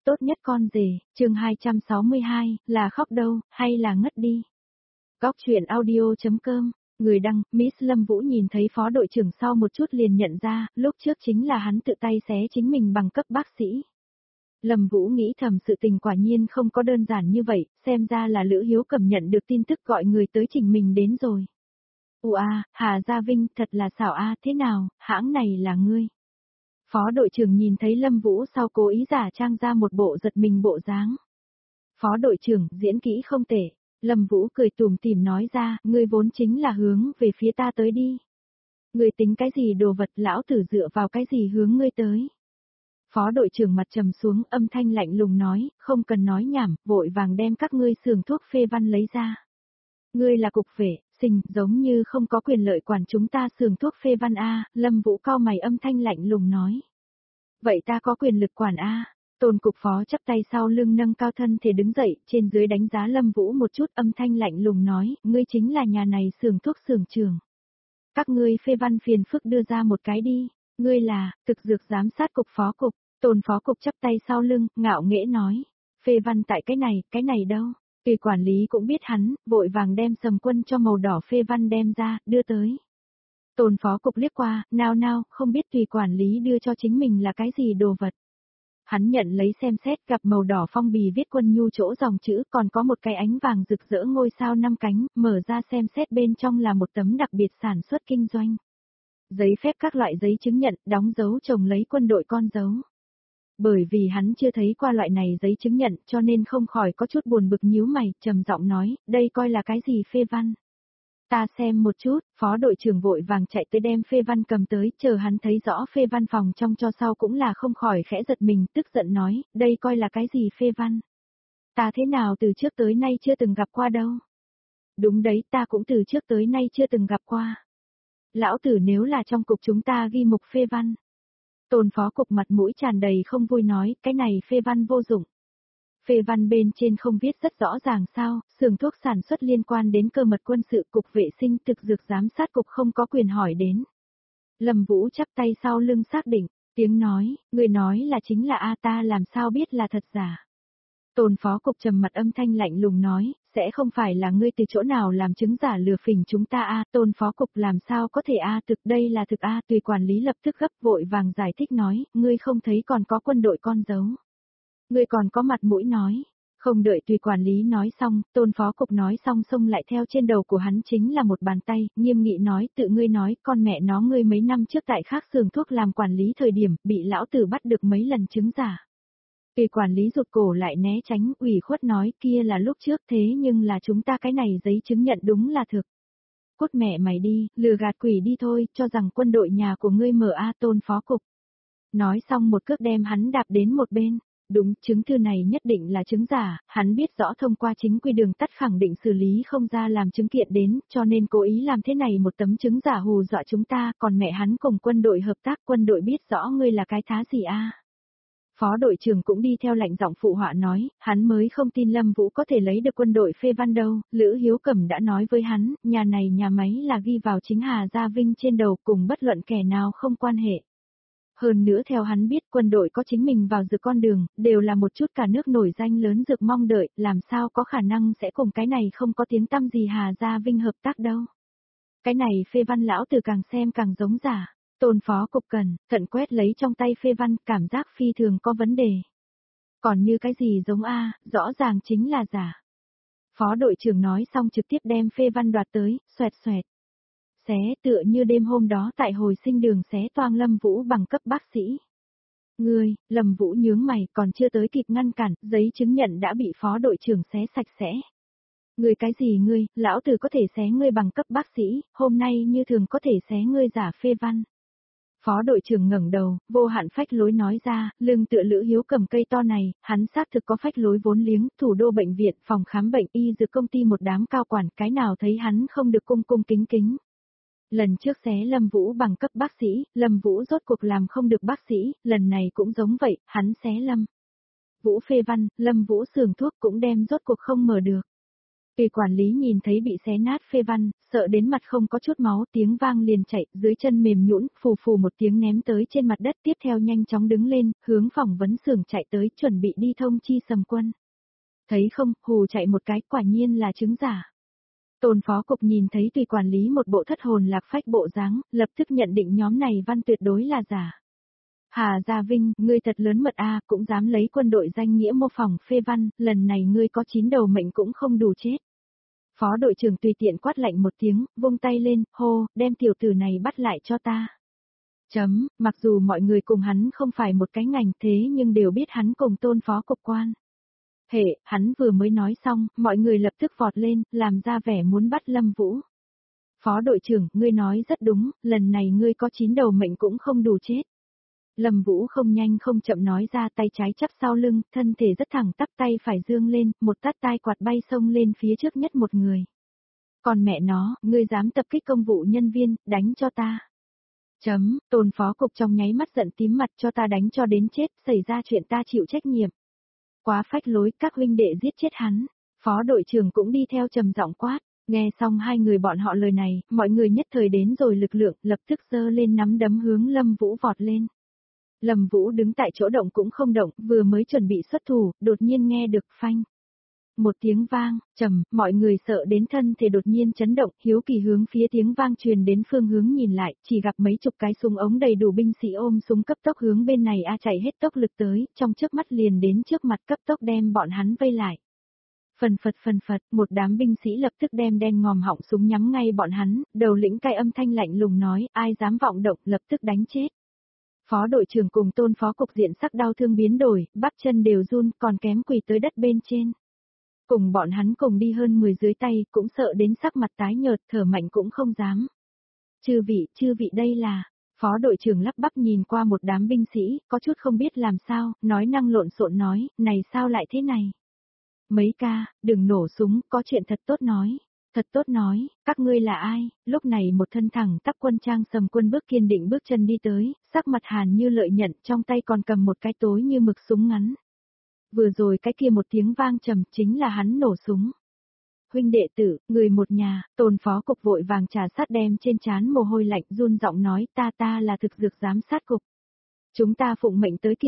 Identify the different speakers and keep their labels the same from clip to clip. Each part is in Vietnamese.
Speaker 1: Tốt nhất con rể, chương 262, là khóc đâu, hay là ngất đi. Góc truyện audio.com, người đăng, Miss Lâm Vũ nhìn thấy phó đội trưởng sau một chút liền nhận ra, lúc trước chính là hắn tự tay xé chính mình bằng cấp bác sĩ. Lâm Vũ nghĩ thầm sự tình quả nhiên không có đơn giản như vậy, xem ra là Lữ Hiếu Cẩm nhận được tin tức gọi người tới trình mình đến rồi. Hà Gia Vinh, thật là xảo thế nào, hãng này là ngươi. Phó đội trưởng nhìn thấy Lâm Vũ sau cố ý giả trang ra một bộ giật mình bộ dáng. Phó đội trưởng, diễn kỹ không tệ. Lâm Vũ cười tủm tỉm nói ra, ngươi vốn chính là hướng về phía ta tới đi. Ngươi tính cái gì đồ vật, lão tử dựa vào cái gì hướng ngươi tới. Phó đội trưởng mặt trầm xuống, âm thanh lạnh lùng nói, không cần nói nhảm, vội vàng đem các ngươi xưởng thuốc phê văn lấy ra. Ngươi là cục vệ, giống như không có quyền lợi quản chúng ta xưởng thuốc phê văn Lâm Vũ cau mày âm thanh lạnh lùng nói. Vậy ta có quyền lực quản Tôn cục phó chắp tay sau lưng nâng cao thân thể đứng dậy, trên dưới đánh giá Lâm Vũ một chút âm thanh lạnh lùng nói, ngươi chính là nhà này xưởng thuốc xưởng trưởng. Các ngươi phê văn phiền phức đưa ra một cái đi, ngươi là, thực dược giám sát cục phó cục, Tôn phó cục chắp tay sau lưng, ngạo nghễ nói, phê văn tại cái này đâu. Tùy quản lý cũng biết hắn, vội vàng đem Sầm Quân cho màu đỏ phê văn đem ra, đưa tới. Tôn phó cục liếc qua, nào, không biết tùy quản lý đưa cho chính mình là cái gì đồ vật. Hắn nhận lấy xem xét, gặp màu đỏ phong bì viết Quân Nhu chỗ dòng chữ, còn có một cái ánh vàng rực rỡ ngôi sao 5 cánh, mở ra xem xét bên trong là một tấm đặc biệt sản xuất kinh doanh. Giấy phép các loại giấy chứng nhận, đóng dấu chồng lấy quân đội con dấu. Bởi vì hắn chưa thấy qua loại này giấy chứng nhận cho nên không khỏi có chút buồn bực nhíu mày, trầm giọng nói, đây coi là cái gì phê văn. Ta xem một chút, phó đội trưởng vội vàng chạy tới đem phê văn cầm tới, chờ hắn thấy rõ phê văn phòng trong cho sau cũng là không khỏi khẽ giật mình, tức giận nói, đây coi là cái gì phê văn. Ta thế nào từ trước tới nay chưa từng gặp qua đâu. Đúng đấy, ta cũng từ trước tới nay chưa từng gặp qua. Lão tử nếu là trong cục chúng ta ghi mục phê văn. Tôn phó cục mặt mũi tràn đầy không vui nói, cái này phê văn vô dụng. Phê văn bên trên không viết rất rõ ràng sao, xưởng thuốc sản xuất liên quan đến cơ mật quân sự, cục vệ sinh thực dược giám sát cục không có quyền hỏi đến. Lâm Vũ chắp tay sau lưng xác định, tiếng nói, người nói là chính là ta làm sao biết là thật giả. Tôn phó cục trầm mặt âm thanh lạnh lùng nói, sẽ không phải là ngươi từ chỗ nào làm chứng giả lừa phỉnh chúng ta Tôn phó cục làm sao có thể thực đây là thực tùy quản lý lập tức gấp vội vàng giải thích nói, ngươi không thấy còn có quân đội con dấu. Ngươi còn có mặt mũi nói, không đợi tùy quản lý nói xong, Tôn phó cục nói xong xông lại theo trên đầu của hắn chính là một bàn tay, nghiêm nghị nói, tự ngươi nói, con mẹ nó ngươi mấy năm trước tại khác xưởng thuốc làm quản lý thời điểm, bị lão tử bắt được mấy lần chứng giả. Tùy quản lý rụt cổ lại né tránh, ủy khuất nói, kia là lúc trước thế nhưng là chúng ta cái này giấy chứng nhận đúng là thực. Cút mẹ mày đi, lừa gạt quỷ đi thôi, cho rằng quân đội nhà của ngươi mở Tôn phó cục. Nói xong một cước đem hắn đạp đến một bên. Đúng, chứng thư này nhất định là chứng giả, hắn biết rõ thông qua chính quy đường tắt khẳng định xử lý không ra làm chứng kiện đến, cho nên cố ý làm thế này một tấm chứng giả hù dọa chúng ta, còn mẹ hắn cùng quân đội hợp tác, quân đội biết rõ ngươi là cái thá gì Phó đội trưởng cũng đi theo lạnh giọng phụ họa nói, hắn mới không tin Lâm Vũ có thể lấy được quân đội phê văn đâu, Lữ Hiếu Cẩm đã nói với hắn, nhà này nhà máy là ghi vào chính Hà Gia Vinh trên đầu cùng bất luận kẻ nào không quan hệ. Hơn nữa theo hắn biết quân đội có chính mình vào dược con đường, đều là một chút cả nước nổi danh lớn dược mong đợi, làm sao có khả năng sẽ cùng cái này không có tiếng tăm gì Hà Gia Vinh hợp tác đâu. Cái này phê văn lão tử càng xem càng giống giả, Tôn phó cục cẩn thận quét lấy trong tay phê văn, cảm giác phi thường có vấn đề. Còn như cái gì giống rõ ràng chính là giả. Phó đội trưởng nói xong trực tiếp đem phê văn đoạt tới, xoẹt. Xé tựa như đêm hôm đó tại hồi sinh đường xé toang Lâm Vũ bằng cấp bác sĩ. Ngươi, Lâm Vũ nhướng mày còn chưa tới kịp ngăn cản, giấy chứng nhận đã bị phó đội trưởng xé sạch sẽ. Ngươi cái gì ngươi, lão tử có thể xé ngươi bằng cấp bác sĩ, hôm nay như thường có thể xé ngươi giả phê văn. Phó đội trưởng ngẩng đầu, vô hạn phách lối nói ra, lưng tựa Lữ Hiếu cầm cây to này, hắn xác thực có phách lối vốn liếng, thủ đô bệnh viện, phòng khám bệnh y dược công ty một đám cao quản, cái nào thấy hắn không được cung cung kính. Lần trước xé Lâm Vũ bằng cấp bác sĩ, Lâm Vũ rốt cuộc làm không được bác sĩ, lần này cũng giống vậy, hắn xé Lâm Vũ phê văn, Lâm Vũ xưởng thuốc cũng đem rốt cuộc không mở được. Tùy quản lý nhìn thấy bị xé nát phê văn, sợ đến mặt không có chút máu, tiếng vang liền chạy, dưới chân mềm nhũn, phù phù một tiếng ném tới trên mặt đất, tiếp theo nhanh chóng đứng lên, hướng phỏng vấn xưởng chạy tới, chuẩn bị đi thông chi Sầm Quân. Thấy không, hù chạy một cái, quả nhiên là chứng giả. Tôn phó cục nhìn thấy Tùy quản lý một bộ thất hồn lạc phách bộ dáng, lập tức nhận định nhóm này văn tuyệt đối là giả. Hà Gia Vinh, ngươi thật lớn mật a, cũng dám lấy quân đội danh nghĩa mô phỏng phê văn, lần này ngươi có 9 đầu mệnh cũng không đủ chết. Phó đội trưởng tùy tiện quát lạnh một tiếng, vung tay lên, hô, đem tiểu tử này bắt lại cho ta. Mặc dù mọi người cùng hắn không phải một cái ngành thế nhưng đều biết hắn cùng Tôn phó cục quan. Hắn vừa mới nói xong, mọi người lập tức vọt lên, làm ra vẻ muốn bắt Lâm Vũ. Phó đội trưởng, ngươi nói rất đúng, lần này ngươi có 9 đầu mệnh cũng không đủ chết. Lâm Vũ không nhanh không chậm nói ra, tay trái chắp sau lưng, thân thể rất thẳng tắp, tay phải dương lên, một tát tai quạt bay xông lên phía trước nhất một người. Còn mẹ nó, ngươi dám tập kích công vụ nhân viên, đánh cho ta. Tôn phó cục trong nháy mắt giận tím mặt, cho ta đánh cho đến chết, xảy ra chuyện ta chịu trách nhiệm. Quá phách lối, các huynh đệ giết chết hắn. Phó đội trưởng cũng đi theo trầm giọng quát. Nghe xong hai người bọn họ lời này, mọi người nhất thời đến rồi lực lượng, lập tức giơ lên nắm đấm hướng Lâm Vũ vọt lên. Lâm Vũ đứng tại chỗ động cũng không động, vừa mới chuẩn bị xuất thủ, đột nhiên nghe được phanh. Một tiếng vang, mọi người sợ đến thân thể đột nhiên chấn động, hiếu kỳ hướng phía tiếng vang truyền đến phương hướng nhìn lại, chỉ gặp mấy chục cái súng ống đầy đủ binh sĩ ôm súng cấp tốc hướng bên này chạy hết tốc lực tới, trong chớp mắt liền đến trước mặt cấp tốc đem bọn hắn vây lại. Phần phật, một đám binh sĩ lập tức đem đen ngòm họng súng nhắm ngay bọn hắn, đầu lĩnh cai âm thanh lạnh lùng nói, ai dám vọng động, lập tức đánh chết. Phó đội trưởng cùng Tôn phó cục diện sắc đau thương biến đổi, bắp chân đều run, còn kém quỳ tới đất bên trên. Cùng bọn hắn cùng đi hơn 10 dưới tay, cũng sợ đến sắc mặt tái nhợt, thở mạnh cũng không dám. Chư vị đây là, phó đội trưởng lắp bắp nhìn qua một đám binh sĩ, có chút không biết làm sao, nói năng lộn xộn nói, này sao lại thế này? Mấy ca, đừng nổ súng, có chuyện thật tốt nói. Thật tốt nói, các ngươi là ai? Lúc này một thân thẳng tắp quân trang Sầm Quân bước kiên định bước chân đi tới, sắc mặt hàn như lợi nhận, trong tay còn cầm một cái tối như mực súng ngắn. Vừa rồi cái kia một tiếng vang trầm chính là hắn nổ súng. Huynh đệ tử, người một nhà, Tôn phó cục vội vàng trà sát đem trên trán mồ hôi lạnh, run giọng nói, ta là thực dược giám sát cục. Chúng ta phụng mệnh tới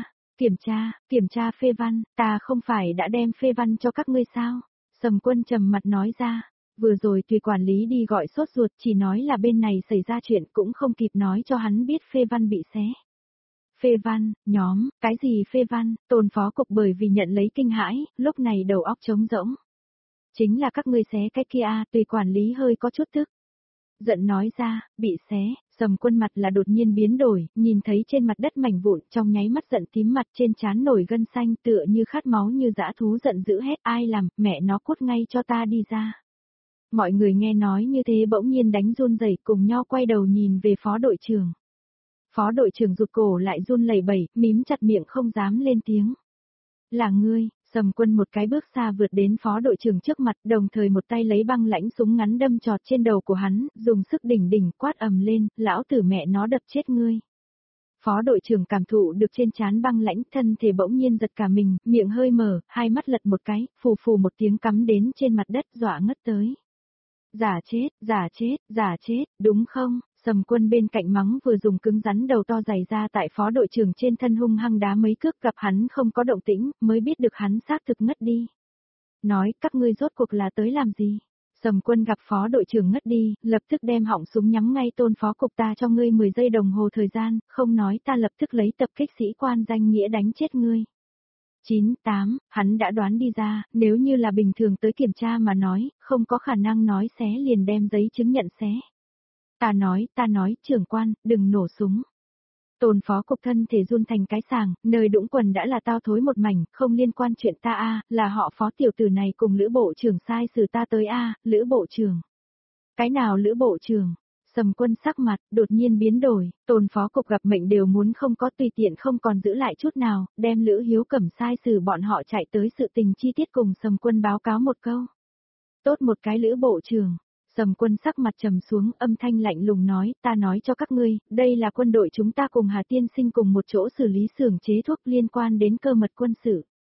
Speaker 1: kiểm tra phê văn, ta không phải đã đem phê văn cho các ngươi sao? Sầm Quân trầm mặt nói ra, vừa rồi Tùy quản lý đi gọi sốt ruột, chỉ nói là bên này xảy ra chuyện, cũng không kịp nói cho hắn biết phê văn bị xé. Phê văn, nhóm, cái gì phê văn? Tôn phó cục bởi vì nhận lấy kinh hãi, lúc này đầu óc trống rỗng. Chính là các ngươi xé cái kia Tùy quản lý hơi có chút tức. Giận nói ra, bị xé, Sầm Quân mặt là đột nhiên biến đổi, nhìn thấy trên mặt đất mảnh vụn, trong nháy mắt giận tím mặt, trên trán nổi gân xanh, tựa như khát máu như dã thú, giận dữ hét, ai làm, mẹ nó cút ngay cho ta đi ra. Mọi người nghe nói như thế bỗng nhiên đánh run rẩy, cùng nhau quay đầu nhìn về phó đội trưởng. Phó đội trưởng rụt cổ lại run lẩy bẩy, mím chặt miệng không dám lên tiếng. Là ngươi? Sầm Quân một cái bước xa vượt đến phó đội trưởng trước mặt, đồng thời một tay lấy băng lãnh súng ngắn đâm chọt trên đầu của hắn, dùng sức đỉnh quát ầm lên, lão tử mẹ nó đập chết ngươi. Phó đội trưởng cảm thụ được trên trán băng lãnh, thân thể bỗng nhiên giật cả mình, miệng hơi mở, hai mắt lật một cái, phù phù một tiếng cắm đến trên mặt đất, dọa ngất tới. Giả chết, đúng không? Sầm Quân bên cạnh mắng vừa dùng cứng rắn đầu to dày ra tại phó đội trưởng trên thân hung hăng đá mấy cước, gặp hắn không có động tĩnh, mới biết được hắn xác thực ngất đi. Nói, các ngươi rốt cuộc là tới làm gì? Sầm Quân gặp phó đội trưởng ngất đi, lập tức đem họng súng nhắm ngay Tôn phó cục, ta cho ngươi 10 giây đồng hồ thời gian, không nói ta lập tức lấy tập kích sĩ quan danh nghĩa đánh chết ngươi. 98, hắn đã đoán đi ra, nếu như là bình thường tới kiểm tra mà nói, không có khả năng nói xé liền đem giấy chứng nhận xé. Ta nói, trưởng quan, đừng nổ súng. Tôn phó cục thân thể run thành cái sàng, nơi đũng quần đã là tao thối một mảnh, không liên quan chuyện ta là họ phó tiểu tử này cùng Lữ bộ trưởng sai xử ta tới Lữ bộ trưởng. Cái nào Lữ bộ trưởng? Sầm Quân sắc mặt, đột nhiên biến đổi, Tôn phó cục gặp mệnh đều muốn không có tùy tiện không còn giữ lại chút nào, đem Lữ Hiếu Cẩm sai xử bọn họ chạy tới sự tình chi tiết cùng Sầm Quân báo cáo một câu. Tốt một cái Lữ bộ trưởng. Sầm Quân sắc mặt trầm xuống, âm thanh lạnh lùng nói, ta nói cho các ngươi, đây là quân đội chúng ta cùng Hà tiên sinh cùng một chỗ xử lý xưởng chế thuốc liên quan đến cơ mật quân sự.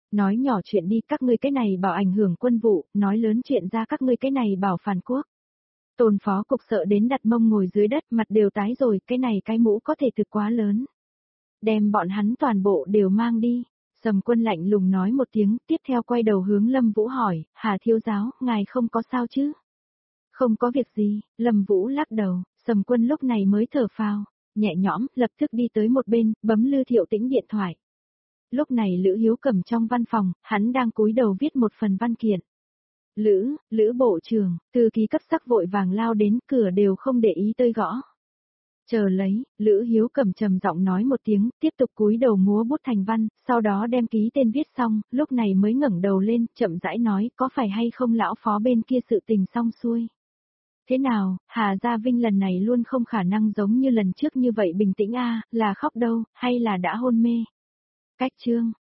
Speaker 1: Nói nhỏ chuyện đi, các ngươi cái này bảo ảnh hưởng quân vụ, nói lớn chuyện ra các ngươi cái này bảo phản quốc. Tôn phó cục sợ đến đặt mông ngồi dưới đất, mặt đều tái rồi, cái này cái mũ có thể thực quá lớn. Đem bọn hắn toàn bộ đều mang đi. Sầm Quân lạnh lùng nói một tiếng, tiếp theo quay đầu hướng Lâm Vũ hỏi, Hà thiếu giáo, ngài không có sao chứ? Không có việc gì, Lâm Vũ lắc đầu, Sầm Quân lúc này mới thở phào, nhẹ nhõm, lập tức đi tới một bên, bấm Lư Thiệu Tĩnh điện thoại. Lúc này Lữ Hiếu Cẩm trong văn phòng, hắn đang cúi đầu viết một phần văn kiện. Lữ bộ trưởng, thư ký cấp sắc vội vàng lao đến, cửa đều không để ý tới gõ. Chờ lấy, Lữ Hiếu Cẩm trầm giọng nói một tiếng, tiếp tục cúi đầu múa bút thành văn, sau đó đem ký tên viết xong, lúc này mới ngẩng đầu lên, chậm rãi nói, có phải hay không lão phó bên kia sự tình xong xuôi. Thế nào, Hà Gia Vinh lần này luôn không khả năng giống như lần trước như vậy bình tĩnh a, là khóc đâu, hay là đã hôn mê. Cách chương,